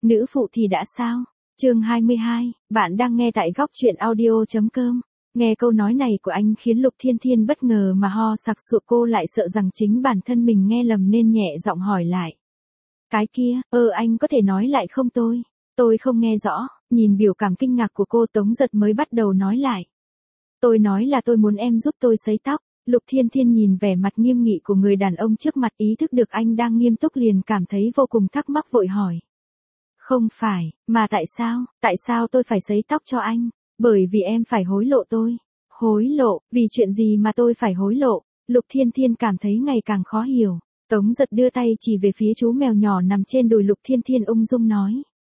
Nữ phụ thì đã sao? Chương 22, bạn đang nghe tại góc truyện audio.com. Nghe câu nói này của anh khiến Lục Thiên Thiên bất ngờ mà ho sặc sụa, cô lại sợ rằng chính bản thân mình nghe lầm nên nhẹ giọng hỏi lại. Cái kia, anh có thể nói lại không tôi không nghe rõ. Nhìn biểu cảm kinh ngạc của cô, Tống Giật mới bắt đầu nói lại. Tôi nói là tôi muốn em giúp tôi sấy tóc. Lục Thiên Thiên nhìn vẻ mặt nghiêm nghị của người đàn ông trước mặt, ý thức được anh đang nghiêm túc liền cảm thấy vô cùng thắc mắc, vội hỏi. Không phải, mà tại sao tôi phải sấy tóc cho anh? Bởi vì em phải hối lộ tôi. Hối lộ, vì chuyện gì mà tôi phải hối lộ? Lục Thiên Thiên cảm thấy ngày càng khó hiểu. Tống Giật đưa tay chỉ về phía chú mèo nhỏ nằm trên đùi Lục Thiên Thiên, ung dung nói.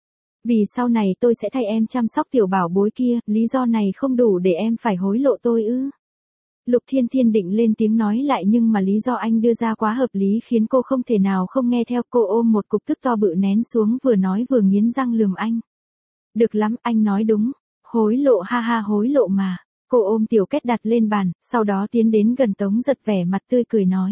Vì sau này tôi sẽ thay em chăm sóc tiểu bảo bối kia, lý do này không đủ để em phải hối lộ tôi ư? Lục Thiên Thiên định lên tiếng nói lại, nhưng mà lý do anh đưa ra quá hợp lý khiến cô không thể nào không nghe theo. Cô ôm một cục tức to bự nén xuống, vừa nói vừa nghiến răng lườm anh. Được lắm, anh nói đúng. Hối lộ, ha ha, hối lộ mà. Cô ôm Tiểu Kết đặt lên bàn, sau đó tiến đến gần Tống Giật, vẻ mặt tươi cười nói.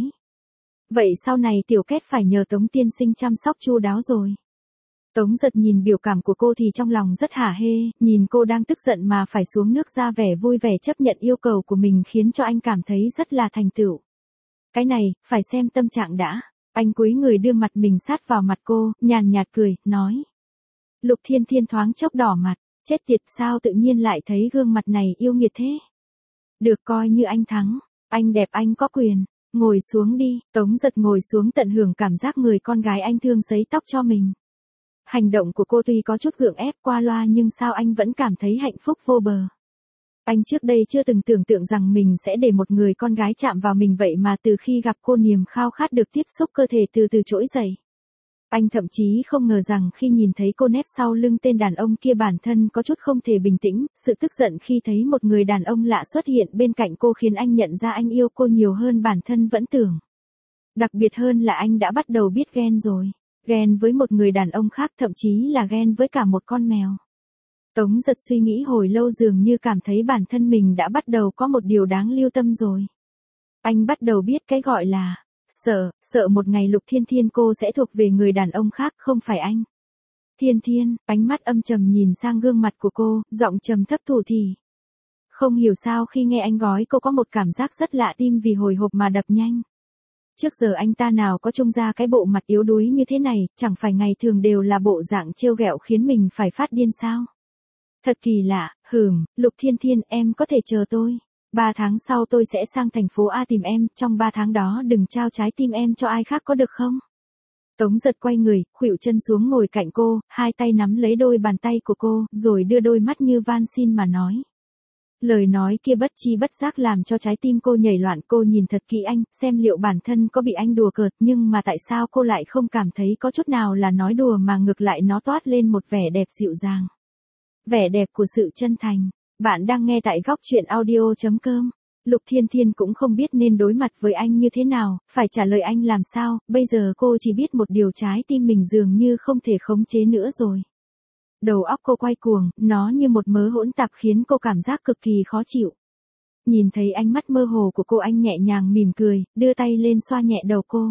Vậy sau này Tiểu Kết phải nhờ Tống tiên sinh chăm sóc chu đáo rồi. Tống Giật nhìn biểu cảm của cô thì trong lòng rất hả hê, nhìn cô đang tức giận mà phải xuống nước, ra vẻ vui vẻ chấp nhận yêu cầu của mình khiến cho anh cảm thấy rất là thành tựu. Cái này, phải xem tâm trạng đã. Anh cúi người đưa mặt mình sát vào mặt cô, nhàn nhạt cười, nói. Lục Thiên Thiên thoáng chốc đỏ mặt, chết tiệt, sao tự nhiên lại thấy gương mặt này yêu nghiệt thế? Được, coi như anh thắng, anh đẹp, anh có quyền, ngồi xuống đi. Tống Giật ngồi xuống tận hưởng cảm giác người con gái anh thương sấy tóc cho mình. Hành động của cô tuy có chút gượng ép qua loa, nhưng sao anh vẫn cảm thấy hạnh phúc vô bờ. Anh trước đây chưa từng tưởng tượng rằng mình sẽ để một người con gái chạm vào mình, vậy mà từ khi gặp cô, niềm khao khát được tiếp xúc cơ thể từ từ trỗi dậy. Anh thậm chí không ngờ rằng khi nhìn thấy cô nép sau lưng tên đàn ông kia, bản thân có chút không thể bình tĩnh. Sự tức giận khi thấy một người đàn ông lạ xuất hiện bên cạnh cô khiến anh nhận ra anh yêu cô nhiều hơn bản thân vẫn tưởng. Đặc biệt hơn là anh đã bắt đầu biết ghen rồi. Ghen với một người đàn ông khác, thậm chí là ghen với cả một con mèo. Tống Giật suy nghĩ hồi lâu, dường như cảm thấy bản thân mình đã bắt đầu có một điều đáng lưu tâm rồi. Anh bắt đầu biết cái gọi là sợ một ngày Lục Thiên Thiên cô sẽ thuộc về người đàn ông khác, không phải anh. Thiên Thiên, ánh mắt âm trầm nhìn sang gương mặt của cô, giọng trầm thấp thủ thỉ. Không hiểu sao khi nghe anh gói cô có một cảm giác rất lạ, tim vì hồi hộp mà đập nhanh. Trước giờ anh ta nào có trông ra cái bộ mặt yếu đuối như thế này, chẳng phải ngày thường đều là bộ dạng trêu ghẹo khiến mình phải phát điên sao? Thật kỳ lạ. Lục Thiên Thiên, em có thể chờ tôi. 3 tháng sau tôi sẽ sang thành phố A tìm em, trong 3 tháng đó đừng trao trái tim em cho ai khác, có được không? Tống Giật quay người, khuỵu chân xuống ngồi cạnh cô, hai tay nắm lấy đôi bàn tay của cô, rồi đưa đôi mắt như van xin mà nói. Lời nói kia bất chi bất giác làm cho trái tim cô nhảy loạn. Cô nhìn thật kỹ anh, xem liệu bản thân có bị anh đùa cợt, nhưng mà tại sao cô lại không cảm thấy có chút nào là nói đùa, mà ngược lại nó toát lên một vẻ đẹp dịu dàng. Vẻ đẹp của sự chân thành. Bạn đang nghe tại góc truyện audio.com. Lục Thiên Thiên cũng không biết nên đối mặt với anh như thế nào, phải trả lời anh làm sao. Bây giờ cô chỉ biết một điều, trái tim mình dường như không thể khống chế nữa rồi. Đầu óc cô quay cuồng, nó như một mớ hỗn tạp khiến cô cảm giác cực kỳ khó chịu. Nhìn thấy ánh mắt mơ hồ của cô, anh nhẹ nhàng mỉm cười, đưa tay lên xoa nhẹ đầu cô.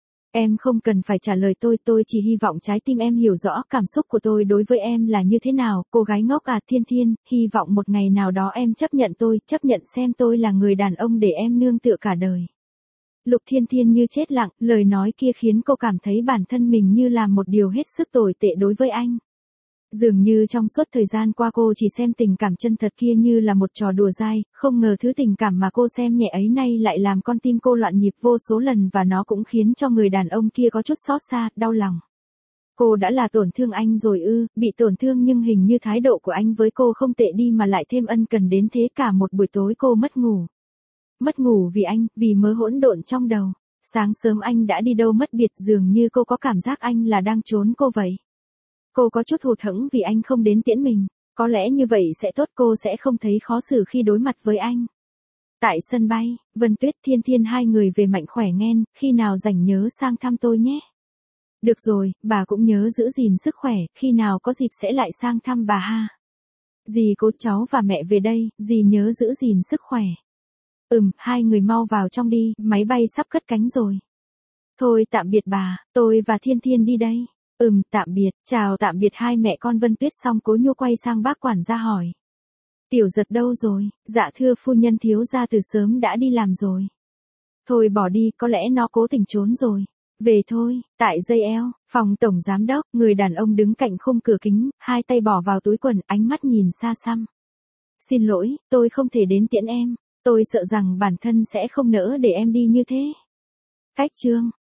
Em không cần phải trả lời tôi chỉ hy vọng trái tim em hiểu rõ cảm xúc của tôi đối với em là như thế nào. Cô gái ngốc à, Thiên Thiên, hy vọng một ngày nào đó em chấp nhận tôi, chấp nhận xem tôi là người đàn ông để em nương tựa cả đời. Lục Thiên Thiên như chết lặng, lời nói kia khiến cô cảm thấy bản thân mình như làm một điều hết sức tồi tệ đối với anh. Dường như trong suốt thời gian qua cô chỉ xem tình cảm chân thật kia như là một trò đùa dai, không ngờ thứ tình cảm mà cô xem nhẹ ấy nay lại làm con tim cô loạn nhịp vô số lần, và nó cũng khiến cho người đàn ông kia có chút xót xa, đau lòng. Cô đã là tổn thương anh rồi ư? Bị tổn thương, nhưng hình như thái độ của anh với cô không tệ đi mà lại thêm ân cần đến thế. Cả một buổi tối cô mất ngủ. Mất ngủ vì anh, vì mớ hỗn độn trong đầu. Sáng sớm anh đã đi đâu mất biệt, dường như cô có cảm giác anh là đang trốn cô vậy. Cô có chút hụt hẫng vì anh không đến tiễn mình. Có lẽ như vậy sẽ tốt, cô sẽ không thấy khó xử khi đối mặt với anh. Tại sân bay, Vân Tuyết, Thiên Thiên hai người về mạnh khỏe nghen, khi nào rảnh nhớ sang thăm tôi nhé. Được rồi, bà cũng nhớ giữ gìn sức khỏe, khi nào có dịp sẽ lại sang thăm bà ha. Dì, cô, cháu và mẹ về đây, dì nhớ giữ gìn sức khỏe. Hai người mau vào trong đi, máy bay sắp cất cánh rồi. Thôi tạm biệt bà, tôi và Thiên Thiên đi đây. Tạm biệt, chào tạm biệt hai mẹ con Vân Tuyết xong Cố Nhu quay sang bác quản gia hỏi. Tiểu Giật đâu rồi? Dạ thưa phu nhân, thiếu gia từ sớm đã đi làm rồi. Thôi bỏ đi, có lẽ nó cố tình trốn rồi. Về thôi. Tại dây eo, phòng tổng giám đốc, người đàn ông đứng cạnh khung cửa kính, hai tay bỏ vào túi quần, ánh mắt nhìn xa xăm. Xin lỗi, tôi không thể đến tiễn em. Tôi sợ rằng bản thân sẽ không nỡ để em đi như thế. Cách chương